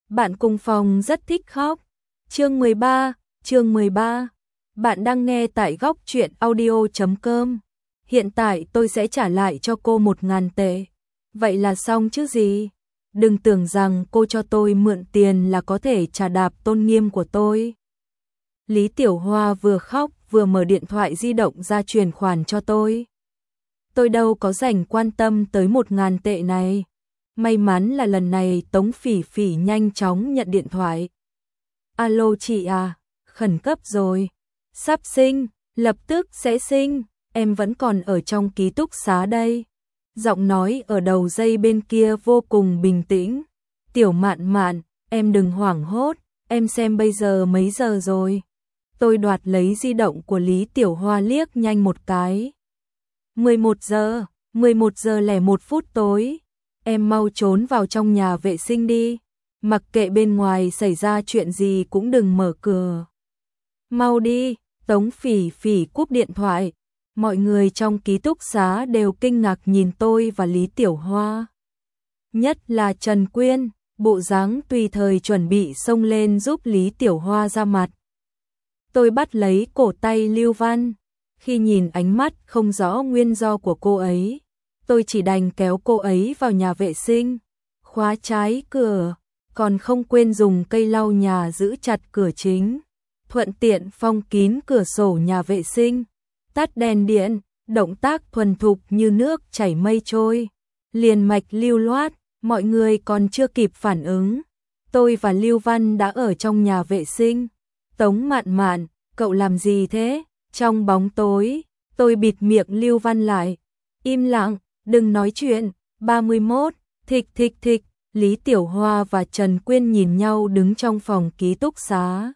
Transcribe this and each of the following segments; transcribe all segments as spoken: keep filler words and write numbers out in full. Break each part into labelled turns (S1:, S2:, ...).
S1: Bạn cùng phòng rất thích khóc. Chương mười ba, chương mười ba. Bạn đang nghe tại góc truyện audio chấm com. Hiện tại tôi sẽ trả lại cho cô một ngàn tệ. Vậy là xong chứ gì? Đừng tưởng rằng cô cho tôi mượn tiền là có thể trả đạp tôn nghiêm của tôi. Lý Tiểu Hoa vừa khóc vừa mở điện thoại di động ra chuyển khoản cho tôi. Tôi đâu có rảnh quan tâm tới một ngàn tệ này. May mắn là lần này Tống Phỉ Phỉ nhanh chóng nhận điện thoại. Alo chị à, khẩn cấp rồi. Sắp sinh, lập tức sẽ sinh, em vẫn còn ở trong ký túc xá đây. Giọng nói ở đầu dây bên kia vô cùng bình tĩnh. Tiểu Mạn Mạn, em đừng hoảng hốt, em xem bây giờ mấy giờ rồi. Tôi đoạt lấy di động của Lý Tiểu Hoa liếc nhanh một cái. mười một giờ, mười một giờ lẻ một phút tối. Em mau trốn vào trong nhà vệ sinh đi. Mặc kệ bên ngoài xảy ra chuyện gì cũng đừng mở cửa. Mau đi, Tống Phỉ Phỉ cúp điện thoại. Mọi người trong ký túc xá đều kinh ngạc nhìn tôi và Lý Tiểu Hoa. Nhất là Trần Quyên, bộ dáng tùy thời chuẩn bị xông lên giúp Lý Tiểu Hoa ra mặt. Tôi bắt lấy cổ tay Lưu Văn. Khi nhìn ánh mắt không rõ nguyên do của cô ấy, tôi chỉ đành kéo cô ấy vào nhà vệ sinh, khóa trái cửa, còn không quên dùng cây lau nhà giữ chặt cửa chính, thuận tiện phong kín cửa sổ nhà vệ sinh, tắt đèn điện, động tác thuần thục như nước chảy mây trôi, liền mạch lưu loát, mọi người còn chưa kịp phản ứng. Tôi và Lưu Văn đã ở trong nhà vệ sinh. Tống Mạn Mạn, cậu làm gì thế? Trong bóng tối, tôi bịt miệng Lưu Văn lại. Im lặng, đừng nói chuyện. ba mươi mốt, thịch thịch thịch. Lý Tiểu Hoa và Trần Quyên nhìn nhau đứng trong phòng ký túc xá.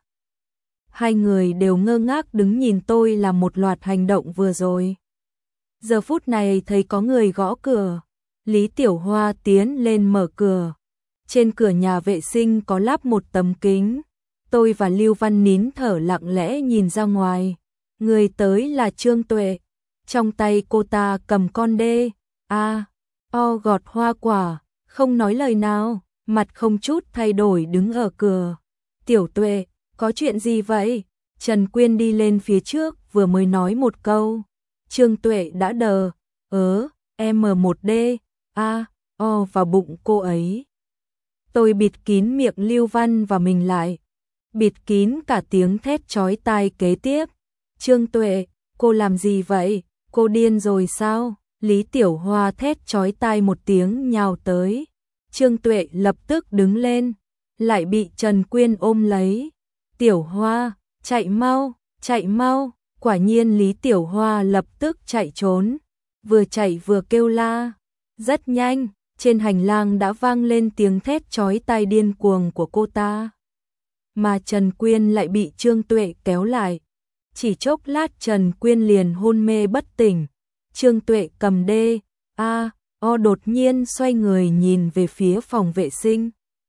S1: Hai người đều ngơ ngác đứng nhìn tôi làm một loạt hành động vừa rồi. Giờ phút này thấy có người gõ cửa. Lý Tiểu Hoa tiến lên mở cửa. Trên cửa nhà vệ sinh có lắp một tấm kính. Tôi và Lưu Văn nín thở lặng lẽ nhìn ra ngoài. Người tới là Trương Tuệ. Trong tay cô ta cầm con đê, a, o gọt hoa quả, không nói lời nào, mặt không chút thay đổi đứng ở cửa. Tiểu Tuệ, có chuyện gì vậy? Trần Quyên đi lên phía trước vừa mới nói một câu. Trương Tuệ đã đờ, ớ, em một đê, a, o vào bụng cô ấy. Tôi bịt kín miệng Lưu Văn và mình lại. Bịt kín cả tiếng thét chói tai kế tiếp. Trương Tuệ, cô làm gì vậy? Cô điên rồi sao? Lý Tiểu Hoa thét chói tai một tiếng nhào tới. Trương Tuệ lập tức đứng lên, lại bị Trần Quyên ôm lấy. Tiểu Hoa, chạy mau, chạy mau. Quả nhiên Lý Tiểu Hoa lập tức chạy trốn, vừa chạy vừa kêu la. Rất nhanh, trên hành lang đã vang lên tiếng thét chói tai điên cuồng của cô ta. Mà Trần Quyên lại bị Trương Tuệ kéo lại. Chỉ chốc lát Trần Quyên liền hôn mê bất tỉnh. Trương Tuệ cầm đê, a, o đột nhiên xoay người nhìn về phía phòng vệ sinh.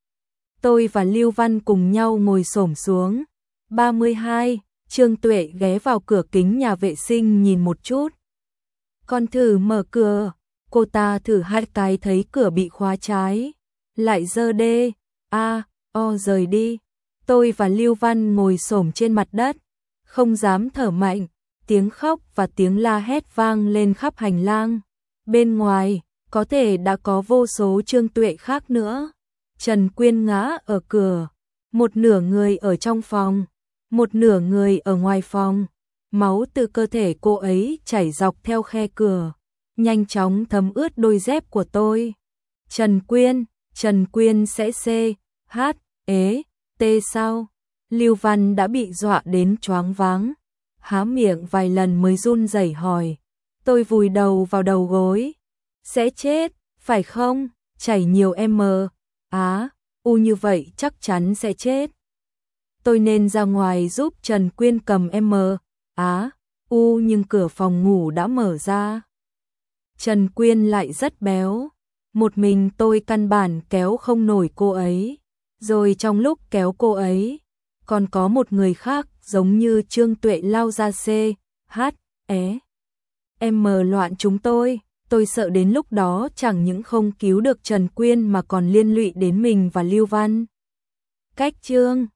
S1: Tôi và Lưu Văn cùng nhau ngồi xổm xuống. ba mươi hai, Trương Tuệ ghé vào cửa kính nhà vệ sinh nhìn một chút. Con thử mở cửa. Cô ta thử hai cái thấy cửa bị khóa trái. Lại giơ đê, a, o rời đi. Tôi và Lưu Văn ngồi xổm trên mặt đất, không dám thở mạnh, tiếng khóc và tiếng la hét vang lên khắp hành lang. Bên ngoài, có thể đã có vô số Trương Tuệ khác nữa. Trần Quyên ngã ở cửa, một nửa người ở trong phòng, một nửa người ở ngoài phòng. Máu từ cơ thể cô ấy chảy dọc theo khe cửa, nhanh chóng thấm ướt đôi dép của tôi. Trần Quyên, Trần Quyên sẽ C, H, ế, T sao? Lưu Văn đã bị dọa đến choáng váng, há miệng vài lần mới run rẩy hỏi. Tôi vùi đầu vào đầu gối. Sẽ chết, phải không? Chảy nhiều m, á, u như vậy chắc chắn sẽ chết. Tôi nên ra ngoài giúp Trần Quyên cầm m, á, u nhưng cửa phòng ngủ đã mở ra. Trần Quyên lại rất béo, một mình tôi căn bản kéo không nổi cô ấy. Rồi trong lúc kéo cô ấy, còn có một người khác giống như Trương Tuệ lao ra C, H, é. M loạn chúng tôi, tôi sợ đến lúc đó chẳng những không cứu được Trần Quyên mà còn liên lụy đến mình và Lưu Văn. Cách chương